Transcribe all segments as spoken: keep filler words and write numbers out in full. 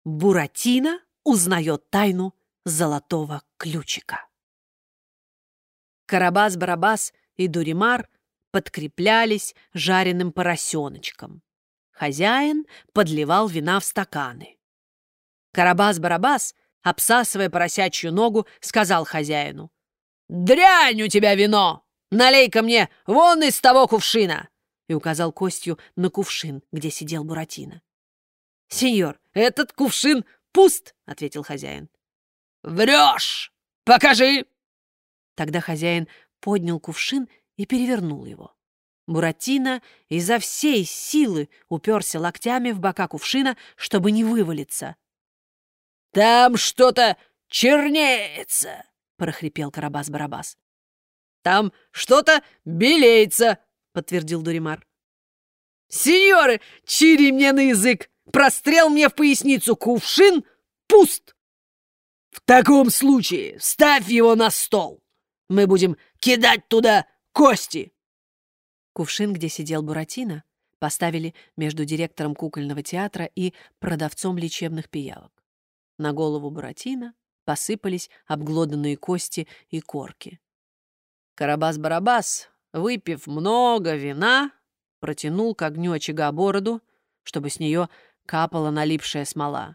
Буратино узнает тайну золотого ключика. Карабас-Барабас и Дуримар подкреплялись жареным поросеночком. Хозяин подливал вина в стаканы. Карабас-Барабас, обсасывая поросячью ногу, сказал хозяину: «Дрянь у тебя вино! Налей-ка мне вон из того кувшина!» и указал костью на кувшин, где сидел Буратино. «Сеньор, этот кувшин пуст!» — ответил хозяин. «Врешь! Покажи!» Тогда хозяин поднял кувшин и перевернул его. Буратино изо всей силы уперся локтями в бока кувшина, чтобы не вывалиться. «Там что-то чернеется!» — прохрипел Карабас-Барабас. «Там что-то белеется!» — подтвердил Дуримар. «Сеньоры, чири мне на язык! Прострел мне в поясницу! Кувшин пуст!» «В таком случае ставь его на стол! Мы будем кидать туда кости!» Кувшин, где сидел Буратино, поставили между директором кукольного театра и продавцом лечебных пиявок. На голову Буратино посыпались обглоданные кости и корки. Карабас-Барабас, выпив много вина, протянул к огню очага бороду, чтобы с нее капала налипшая смола.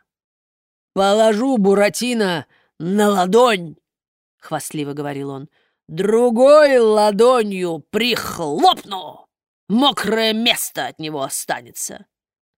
«Положу Буратино на ладонь!» — хвастливо говорил он. «Другой ладонью прихлопну! Мокрое место от него останется!»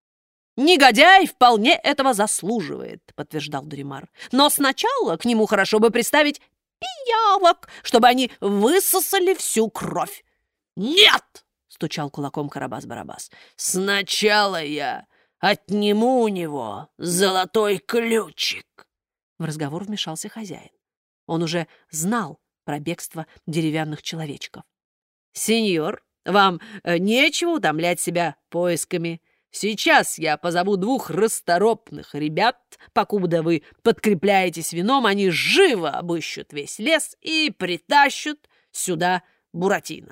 «Негодяй вполне этого заслуживает», — подтверждал Дуримар. «Но сначала к нему хорошо бы приставить пиявок, чтобы они высосали всю кровь». «Нет!» — стучал кулаком Карабас-Барабас. «Сначала я отниму у него золотой ключик». В разговор вмешался хозяин. Он уже знал про бегство деревянных человечков. «Сеньор, вам нечего утомлять себя поисками. Сейчас я позову двух расторопных ребят, покуда вы подкрепляетесь вином, они живо обыщут весь лес и притащат сюда Буратино».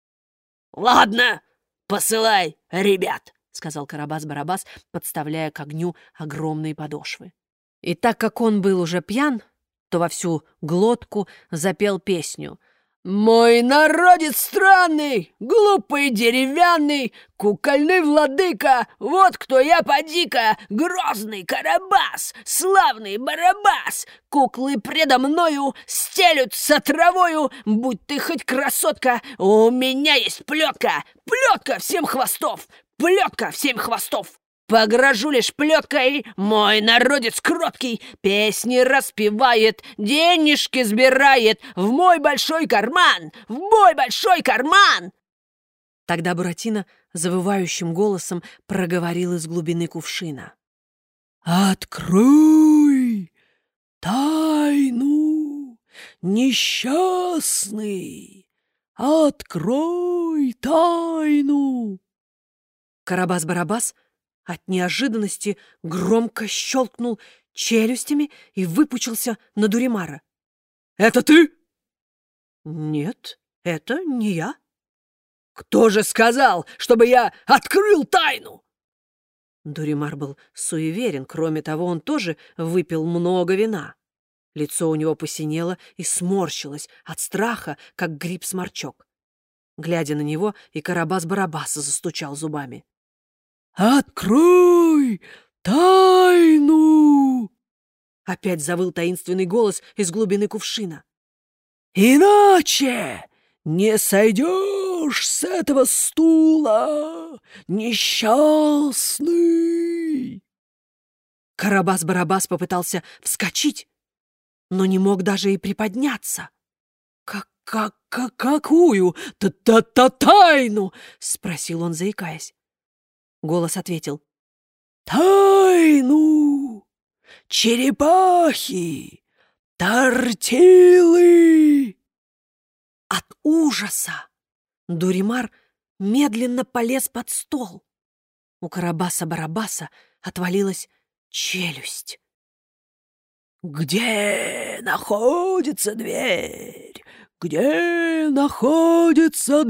«Ладно, посылай ребят», — сказал Карабас-Барабас, подставляя к огню огромные подошвы. И так как он был уже пьян, то во всю глотку запел песню: «Мой народец странный, глупый, деревянный, кукольный владыка, вот кто я, поди-ка, грозный Карабас, славный Барабас, куклы предо мною стелются травою, будь ты хоть красотка, у меня есть плетка, плетка в семь хвостов, плетка в семь хвостов». Погрожу лишь плеткой, мой народец кроткий песни распевает, денежки сбирает в мой большой карман, в мой большой карман. Тогда Буратино завывающим голосом проговорил из глубины кувшина: «Открой тайну, несчастный, открой тайну». Карабас-Барабас от неожиданности громко щелкнул челюстями и выпучился на Дуримара. «Это ты?» «Нет, это не я». «Кто же сказал, чтобы я открыл тайну?» Дуримар был суеверен. Кроме того, он тоже выпил много вина. Лицо у него посинело и сморщилось от страха, как гриб-сморчок. Глядя на него, и Карабас-Барабас застучал зубами. «Открой тайну!» Опять завыл таинственный голос из глубины кувшина. «Иначе не сойдешь с этого стула, несчастный!» Карабас-Барабас попытался вскочить, но не мог даже и приподняться. «Как, как, как, какую та-та-та-тайну?» — спросил он, заикаясь. Голос ответил: «Тайну! Черепахи! Тортилы!» От ужаса Дуримар медленно полез под стол. У Карабаса-Барабаса отвалилась челюсть. «Где находится дверь? Где находится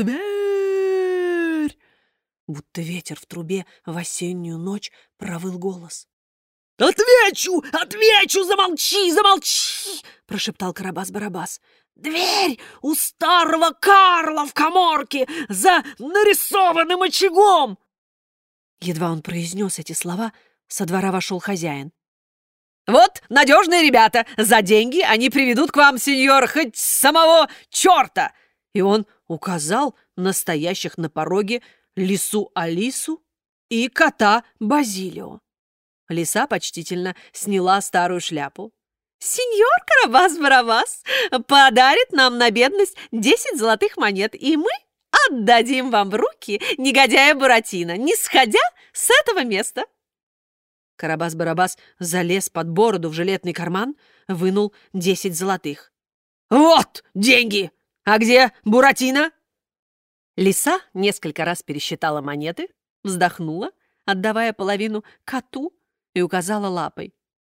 дверь?» Будто ветер в трубе в осеннюю ночь провыл голос. «Отвечу! Отвечу! Замолчи! Замолчи!» — прошептал Карабас-Барабас. «Дверь у старого Карла в каморке за нарисованным очагом!» Едва он произнес эти слова, со двора вошел хозяин. «Вот надежные ребята! За деньги они приведут к вам, сеньор, хоть самого черта!» И он указал настоящих на пороге лису Алису и кота Базилио. Лиса почтительно сняла старую шляпу. «Сеньор Карабас-Барабас подарит нам на бедность десять золотых монет, и мы отдадим вам в руки негодяя Буратино, не сходя с этого места». Карабас-Барабас залез под бороду в жилетный карман, вынул десять золотых. «Вот деньги! А где Буратино?» Лиса несколько раз пересчитала монеты, вздохнула, отдавая половину коту, и указала лапой.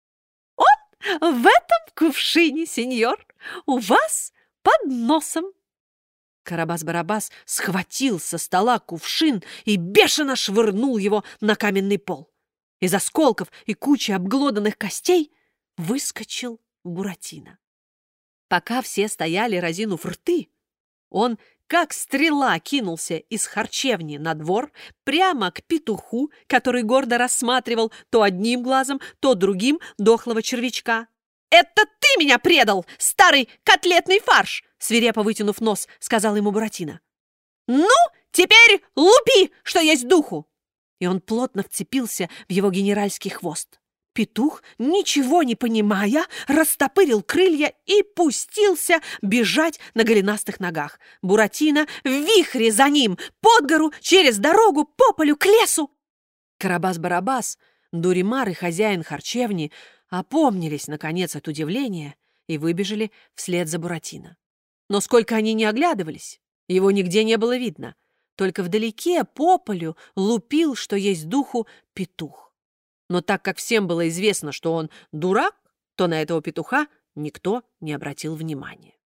«Он в этом кувшине, сеньор, у вас под носом». Карабас-Барабас схватил со стола кувшин и бешено швырнул его на каменный пол. Из осколков и кучи обглоданных костей выскочил Буратино. Пока все стояли, разинув рты, он, как стрела, кинулся из харчевни на двор прямо к петуху, который гордо рассматривал то одним глазом, то другим дохлого червячка. «Это ты меня предал, старый котлетный фарш!» свирепо вытянув нос, сказал ему Буратино. «Ну, теперь лупи, что есть духу!» И он плотно вцепился в его генеральский хвост. Петух, ничего не понимая, растопырил крылья и пустился бежать на голенастых ногах. Буратино в вихре за ним, под гору, через дорогу, по полю, к лесу. Карабас-Барабас, Дуримар и хозяин харчевни опомнились, наконец, от удивления и выбежали вслед за Буратино. Но сколько они ни оглядывались, его нигде не было видно. Только вдалеке, по полю, лупил, что есть духу, петух. Но так как всем было известно, что он дурак, то на этого петуха никто не обратил внимания.